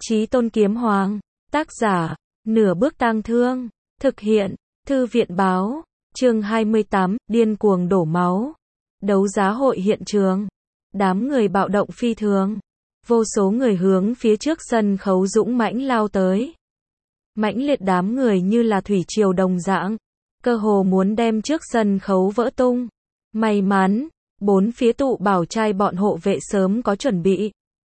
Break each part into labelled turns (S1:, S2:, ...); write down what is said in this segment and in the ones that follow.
S1: Chí Tôn Kiếm Hoàng. Tác giả, Nửa Bước Tang Thương. Thực hiện, Thư viện Báo. Chương 28, điên cuồng đổ máu. Đấu giá hội hiện trường. Đám người bạo động phi thường. Vô số người hướng phía trước sân khấu dũng mãnh lao tới. Mãnh liệt đám người như là thủy triều đồng dạng, cơ hồ muốn đem trước sân khấu vỡ tung. May mắn, bốn phía tụ bảo trai bọn hộ vệ sớm có chuẩn bị.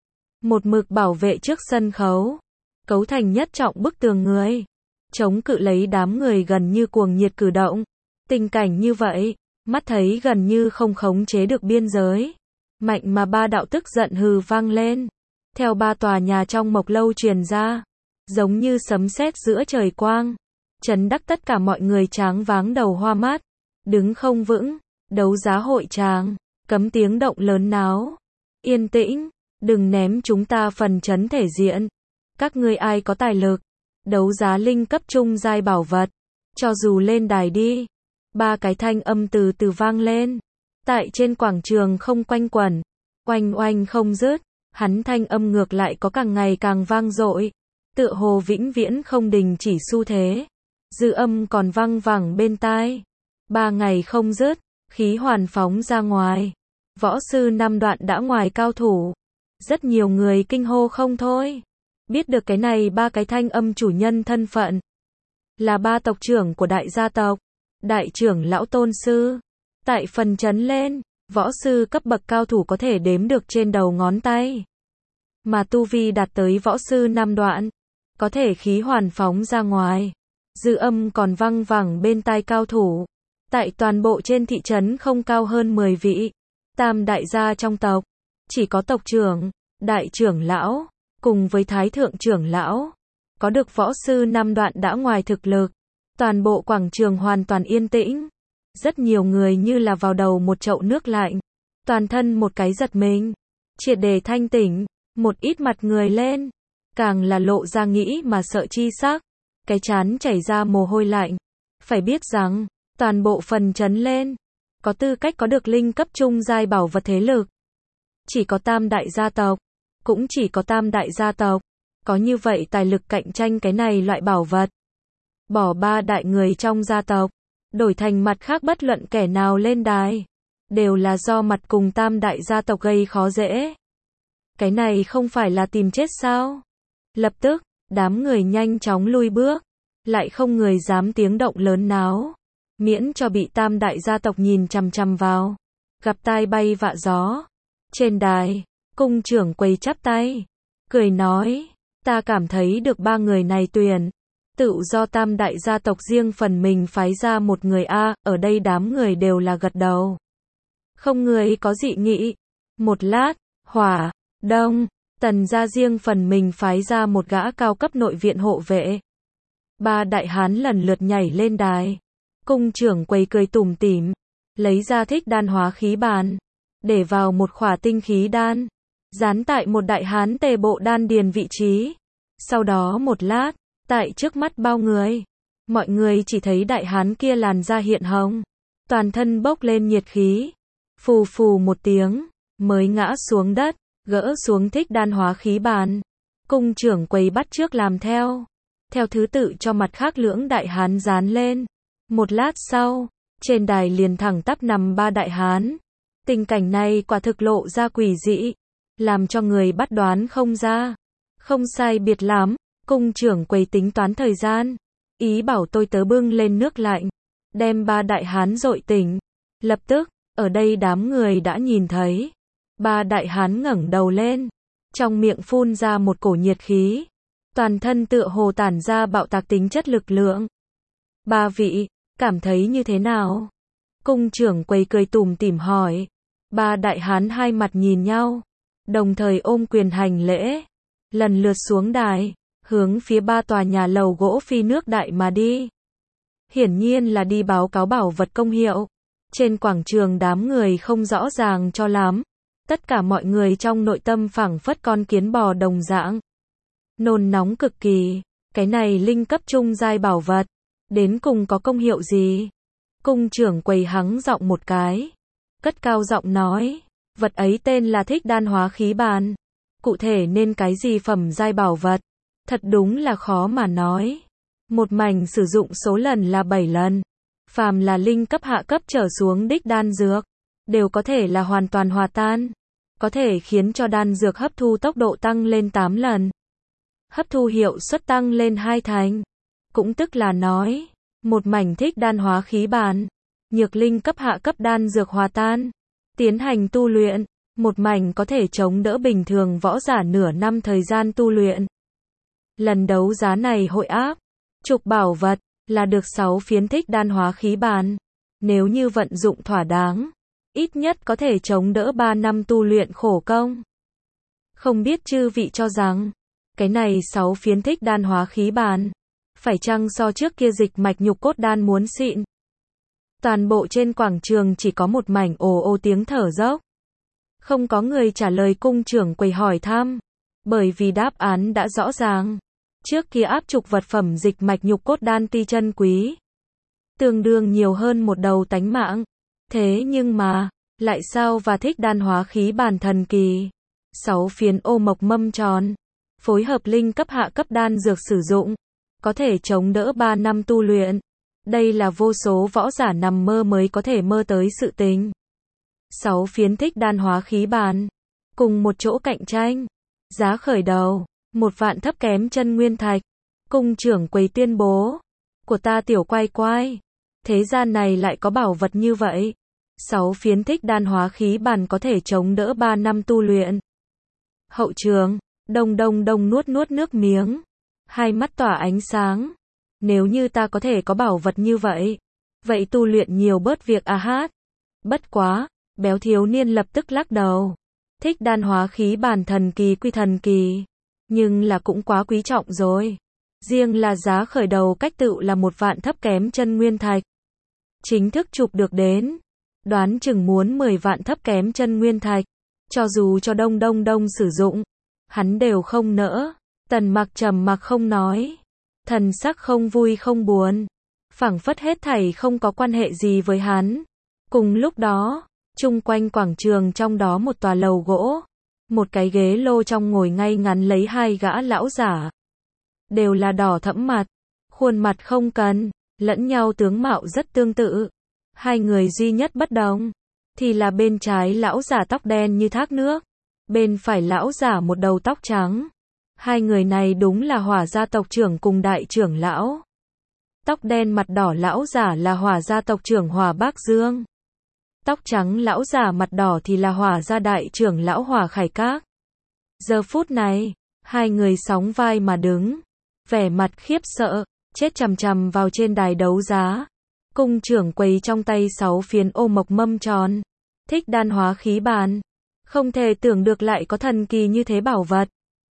S1: Một mực bảo vệ trước sân khấu, cấu thành nhất trọng bức tường người, chống cự lấy đám người gần như cuồng nhiệt cử động. Tình cảnh như vậy, mắt thấy gần như không khống chế được biên giới. Mạnh mà ba đạo tức giận hừ vang lên. Theo ba tòa nhà trong mộc lâu truyền ra, giống như sấm sét giữa trời quang, chấn đắc tất cả mọi người tráng váng đầu hoa mắt, đứng không vững. Đấu giá hội tràng, cấm tiếng động lớn náo. Yên tĩnh, đừng ném chúng ta phần chấn thể diện. Các ngươi ai có tài lực, đấu giá linh cấp trung giai bảo vật, cho dù lên đài đi. Ba cái thanh âm từ từ vang lên. Tại trên quảng trường không quanh quẩn, oanh oanh không dứt, hắn thanh âm ngược lại có càng ngày càng vang dội, tựa hồ vĩnh viễn không đình chỉ xu thế. Dư âm còn vang vẳng bên tai. 3 ngày không dứt, khí hoàn phóng ra ngoài. Võ sư 5 đoạn đã ngoài cao thủ. Rất nhiều người kinh hô không thôi. Biết được cái này ba cái thanh âm chủ nhân thân phận là ba tộc trưởng của đại gia tộc, đại trưởng lão tôn sư. Tại phần chấn lên, võ sư cấp bậc cao thủ có thể đếm được trên đầu ngón tay. Mà tu vi đạt tới võ sư 5 đoạn, có thể khí hoàn phóng ra ngoài. Dư âm còn vang vẳng bên tai cao thủ. Tại toàn bộ trên thị trấn không cao hơn 10 vị. Tam đại gia trong tộc, chỉ có tộc trưởng, đại trưởng lão, cùng với thái thượng trưởng lão, có được võ sư 5 đoạn đã ngoài thực lực. Toàn bộ quảng trường hoàn toàn yên tĩnh. Rất nhiều người như là vào đầu một chậu nước lạnh. Toàn thân một cái giật mình. Triệt để thanh tỉnh. Một ít mặt người lên, càng là lộ ra nghĩ mà sợ chi sắc. Cái trán chảy ra mồ hôi lạnh. Phải biết rằng, toàn bộ phần chấn lên, có tư cách có được linh cấp trung giai bảo vật thế lực. Chỉ có tam đại gia tộc, cũng chỉ có tam đại gia tộc, có như vậy tài lực cạnh tranh cái này loại bảo vật. Bỏ ba đại người trong gia tộc, đổi thành mặt khác bất luận kẻ nào lên đài, đều là do mặt cùng tam đại gia tộc gây khó dễ. Cái này không phải là tìm chết sao? Lập tức, đám người nhanh chóng lui bước, lại không người dám tiếng động lớn náo, miễn cho bị tam đại gia tộc nhìn chằm chằm vào, gặp tai bay vạ gió. Trên đài, cung trưởng quầy chắp tay, cười nói, ta cảm thấy được ba người này tuyển, tự do tam đại gia tộc riêng phần mình phái ra một người a. Ở đây đám người đều là gật đầu, không người có dị nghị. Một lát, Hỏa, Đông, Tần gia riêng phần mình phái ra một gã cao cấp nội viện hộ vệ. Ba đại hán lần lượt nhảy lên đài. Cung trưởng quầy cười tủm tỉm, lấy ra thích đan hóa khí bàn, để vào một khỏa tinh khí đan, dán tại một đại hán tề bộ đan điền vị trí. Sau đó một lát, tại trước mắt bao người, mọi người chỉ thấy đại hán kia làn da hiện hồng, toàn thân bốc lên nhiệt khí, phù phù một tiếng, mới ngã xuống đất, gỡ xuống thích đan hóa khí bàn. Cung trưởng quầy bắt trước làm theo thứ tự cho mặt khác lưỡng đại hán dán lên. Một lát sau, trên đài liền thẳng tắp nằm ba đại hán. Tình cảnh này quả thực lộ ra quỷ dị, làm cho người bắt đoán không ra. Không sai biệt lắm, cung trưởng quầy tính toán thời gian, ý bảo tôi tớ bưng lên nước lạnh, đem ba đại hán dội tỉnh. Lập tức, ở đây đám người đã nhìn thấy, ba đại hán ngẩng đầu lên, trong miệng phun ra một cổ nhiệt khí, toàn thân tựa hồ tản ra bạo tạc tính chất lực lượng. Ba vị, cảm thấy như thế nào? Cung trưởng quầy cười tủm tỉm hỏi. Ba đại hán hai mặt nhìn nhau, đồng thời ôm quyền hành lễ, lần lượt xuống đài, hướng phía ba tòa nhà lầu gỗ phi nước đại mà đi. Hiển nhiên là đi báo cáo bảo vật công hiệu. Trên quảng trường đám người không rõ ràng cho lắm. Tất cả mọi người trong nội tâm phảng phất con kiến bò đồng dạng. Nôn nóng cực kỳ, cái này linh cấp trung giai bảo vật, đến cùng có công hiệu gì? Cung trưởng quầy hắng giọng một cái, cất cao giọng nói, vật ấy tên là thích đan hóa khí bàn, Cụ thể nên cái gì phẩm giai bảo vật? Thật đúng là khó mà nói. Một mảnh sử dụng số lần là 7 lần. Phàm là linh cấp hạ cấp trở xuống đích đan dược, đều có thể là hoàn toàn hòa tan. Có thể khiến cho đan dược hấp thu tốc độ tăng lên 8 lần. Hấp thu hiệu suất tăng lên 2 thành. Cũng tức là nói, một mảnh thích đan hóa khí bàn, nhược linh cấp hạ cấp đan dược hòa tan, tiến hành tu luyện, một mảnh có thể chống đỡ bình thường võ giả nửa năm thời gian tu luyện. Lần đấu giá này hội áp, trục bảo vật, là được 6 phiến thích đan hóa khí bàn. Nếu như vận dụng thỏa đáng, ít nhất có thể chống đỡ 3 năm tu luyện khổ công. Không biết chư vị cho rằng, cái này 6 phiến thích đan hóa khí bàn, phải chăng so trước kia dịch mạch nhục cốt đan muốn xịn? Toàn bộ trên quảng trường chỉ có một mảnh ồ ồ tiếng thở dốc. Không có người trả lời cung trưởng quầy hỏi thăm, bởi vì đáp án đã rõ ràng. Trước kia áp trục vật phẩm dịch mạch nhục cốt đan ti chân quý, tương đương nhiều hơn một đầu tánh mạng. Thế nhưng mà, lại sao và thích đan hóa khí bàn thần kỳ, 6 phiến ô mộc mâm tròn, phối hợp linh cấp hạ cấp đan dược sử dụng, có thể chống đỡ 3 năm tu luyện. Đây là vô số võ giả nằm mơ mới có thể mơ tới sự tình. 6 phiến thích đan hóa khí bàn, cùng một chỗ cạnh tranh. Giá khởi đầu, 1 vạn thấp kém chân nguyên thạch. Cung trưởng quầy tuyên bố, của ta tiểu quay quay, thế gian này lại có bảo vật như vậy. 6 phiến thích đan hóa khí bàn có thể chống đỡ 3 năm tu luyện. Hậu trường, đông nuốt nước miếng, hai mắt tỏa ánh sáng. Nếu như ta có thể có bảo vật như vậy, vậy tu luyện nhiều bớt việc a hát. Bất quá, béo thiếu niên lập tức lắc đầu. Thích đan hóa khí bàn thần kỳ quy thần kỳ, nhưng là cũng quá quý trọng rồi. Riêng là giá khởi đầu cách tựu là 1 vạn thấp kém chân nguyên thạch. Chính thức chụp được đến, đoán chừng muốn 10 vạn thấp kém chân nguyên thạch. Cho dù cho đông sử dụng, hắn đều không nỡ. Tần Mặc trầm mặc không nói, thần sắc không vui không buồn, phảng phất hết thảy không có quan hệ gì với hắn. Cùng lúc đó, chung quanh quảng trường trong đó một tòa lầu gỗ, một cái ghế lô trong ngồi ngay ngắn lấy 2 gã lão giả. Đều là đỏ thẫm mặt, khuôn mặt không cần, lẫn nhau tướng mạo rất tương tự. 2 người duy nhất bất đồng, thì là bên trái lão giả tóc đen như thác nước, bên phải lão giả một đầu tóc trắng. 2 người này đúng là Hỏa gia tộc trưởng cùng đại trưởng lão. Tóc đen mặt đỏ lão giả là Hỏa gia tộc trưởng Hỏa Bác Dương. Tóc trắng lão giả mặt đỏ thì là Hỏa gia đại trưởng lão Hỏa Khải Các. Giờ phút này, 2 người sóng vai mà đứng, vẻ mặt khiếp sợ, chết chằm chằm vào trên đài đấu giá. Cung trưởng quầy trong tay 6 phiến ô mộc mâm tròn, thích đan hóa khí bàn. Không thể tưởng được lại có thần kỳ như thế bảo vật.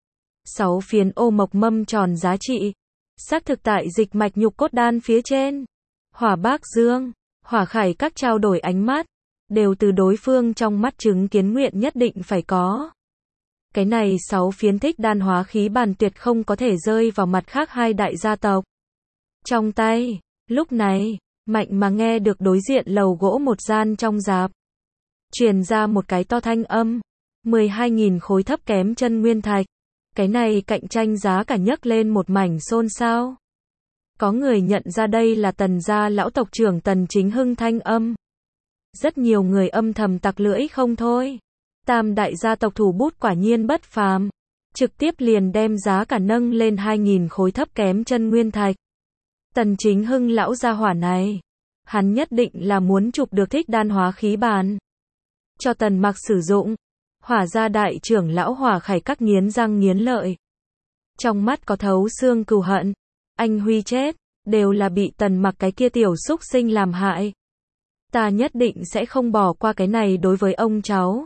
S1: 6 phiến ô mộc mâm tròn giá trị, xác thực tại dịch mạch nhục cốt đan phía trên. Hỏa Bác Dương, Hỏa Khải Các trao đổi ánh mắt, đều từ đối phương trong mắt chứng kiến nguyện nhất định phải có. Cái này 6 phiến thích đan hóa khí bàn tuyệt không có thể rơi vào mặt khác 2 đại gia tộc. Trong tay, lúc này, Mạnh mà nghe được đối diện lầu gỗ một gian trong rạp truyền ra một cái to thanh âm, 12.000 khối thấp kém chân nguyên thạch. Cái này cạnh tranh giá cả nhấc lên một mảnh xôn xao. Có người nhận ra đây là Tần gia lão tộc trưởng Tần Chính Hưng thanh âm. Rất nhiều người âm thầm tặc lưỡi không thôi. Tam đại gia tộc thủ bút quả nhiên bất phàm, trực tiếp liền đem giá cả nâng lên 2.000 khối thấp kém chân nguyên thạch. Tần Chính Hưng lão gia hỏa này, hắn nhất định là muốn chụp được thích đan hóa khí bàn cho Tần Mặc sử dụng. Hỏa gia đại trưởng lão Hỏa Khải Các nghiến răng nghiến lợi, trong mắt có thấu xương cừu hận. Anh Huy chết, đều là bị Tần Mặc cái kia tiểu xúc sinh làm hại. Ta nhất định sẽ không bỏ qua cái này đối với ông cháu.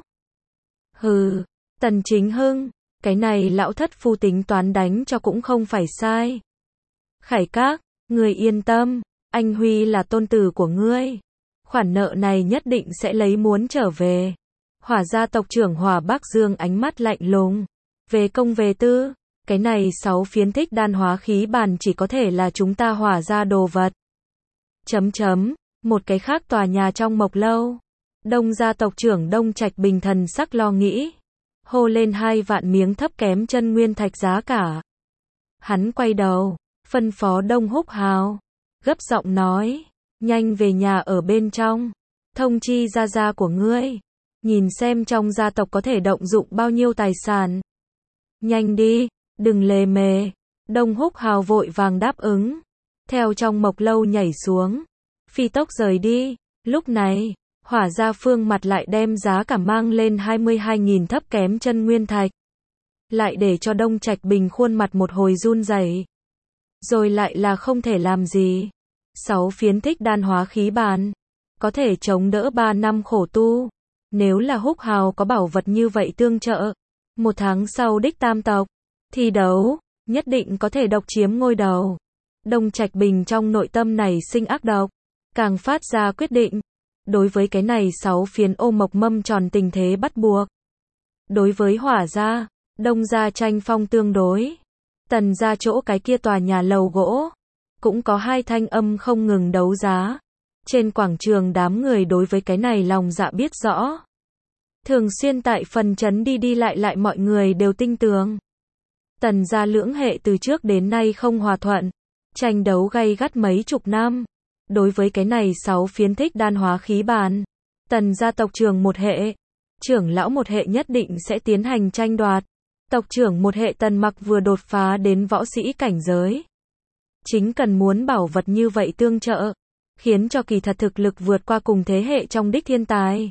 S1: Hừ, Tần Chính Hưng, cái này lão thất phu tính toán đánh cho cũng không phải sai. Khải Các, ngươi yên tâm, anh Huy là tôn tử của ngươi. Khoản nợ này nhất định sẽ lấy muốn trở về. Hỏa gia tộc trưởng Hỏa Bác Dương ánh mắt lạnh lùng. Về công về tư, cái này 6 phiến thích đan hóa khí bàn chỉ có thể là chúng ta Hỏa gia đồ vật. Một cái khác tòa nhà trong Mộc Lâu. Đông gia tộc trưởng Đông Trạch Bình thần sắc lo nghĩ. hô lên 2 vạn miếng thấp kém chân nguyên thạch giá cả. Hắn quay đầu, phân phó Đông Húc Hào, gấp giọng nói, nhanh về nhà ở bên trong, thông chi gia gia của ngươi, nhìn xem trong gia tộc có thể động dụng bao nhiêu tài sản. Nhanh đi, đừng lề mề. Đông Húc Hào vội vàng đáp ứng, theo trong mộc lâu nhảy xuống, phi tốc rời đi. Lúc này, Hỏa Gia Phương mặt lại đem giá cả mang lên 22.000 thấp kém chân nguyên thạch, lại để cho Đông Trạch Bình khuôn mặt một hồi run rẩy, rồi lại là không thể làm gì. 6 phiến thích đan hóa khí bàn, có thể chống đỡ 3 năm khổ tu. Nếu là Húc Hào có bảo vật như vậy tương trợ, 1 tháng sau đích tam tộc thi đấu, nhất định có thể độc chiếm ngôi đầu. Đông Trạch Bình trong nội tâm này sinh ác độc, càng phát ra quyết định. Đối với cái này 6 phiến ô mộc mâm tròn tình thế bắt buộc. Đối với Hỏa Gia, Đông Gia tranh phong tương đối. Tần Gia chỗ cái kia tòa nhà lầu gỗ, cũng có 2 thanh âm không ngừng đấu giá. Trên quảng trường đám người đối với cái này lòng dạ biết rõ. Thường xuyên tại phần trấn đi đi lại mọi người đều tin tưởng. Tần Gia lưỡng hệ từ trước đến nay không hòa thuận, tranh đấu gay gắt mấy chục năm. Đối với cái này 6 phiến thích đan hóa khí bàn, Tần Gia tộc trưởng một hệ, trưởng lão một hệ nhất định sẽ tiến hành tranh đoạt. Tộc trưởng một hệ Tần Mặc vừa đột phá đến võ sĩ cảnh giới, chính cần muốn bảo vật như vậy tương trợ, khiến cho kỳ thật thực lực vượt qua cùng thế hệ trong đích thiên tài.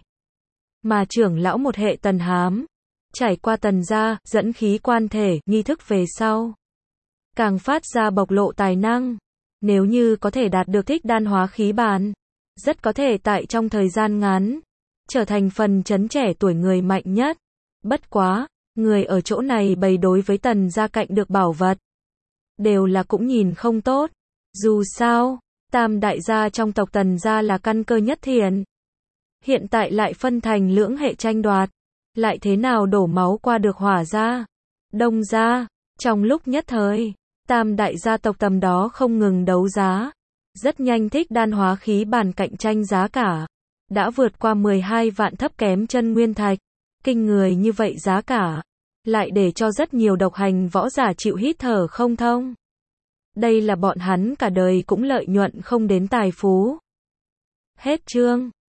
S1: Mà trưởng lão một hệ Tần Hám, trải qua Tần Gia dẫn khí quan thể nghi thức về sau, càng phát ra bộc lộ tài năng. Nếu như có thể đạt được thích đan hóa khí bàn, rất có thể tại trong thời gian ngắn, trở thành phần trấn trẻ tuổi người mạnh nhất. Bất quá, người ở chỗ này bày đối với Tần Gia cạnh được bảo vật, đều là cũng nhìn không tốt. Dù sao, tam đại gia trong tộc Tần Gia là căn cơ nhất thiện. Hiện tại lại phân thành lưỡng hệ tranh đoạt, lại thế nào đổ máu qua được Hỏa Gia, Đông Gia. Trong lúc nhất thời, tam đại gia tộc tầm đó không ngừng đấu giá. Rất nhanh thích đan hóa khí bàn cạnh tranh giá cả đã vượt qua 12 vạn thấp kém chân nguyên thạch. Kinh người như vậy giá cả, lại để cho rất nhiều độc hành võ giả chịu hít thở không thông. Đây là bọn hắn cả đời cũng lợi nhuận không đến tài phú. Hết chương.